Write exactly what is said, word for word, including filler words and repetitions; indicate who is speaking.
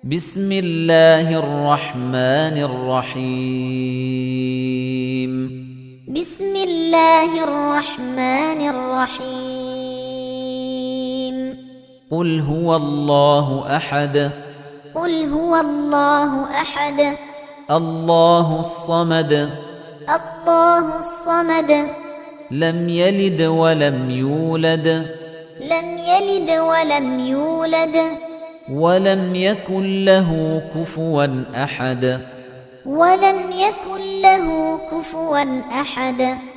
Speaker 1: بسم الله الرحمن الرحيم
Speaker 2: بسم الله الرحمن الرحيم
Speaker 1: قل هو الله أحد
Speaker 2: قل هو الله أحد
Speaker 1: الله الصمد
Speaker 2: الله الصمد
Speaker 1: لم يلد ولم يولد
Speaker 2: لم يلد ولم يولد
Speaker 1: ولم يكن له كفوا أحد
Speaker 2: ولم يكن له كفوا أحد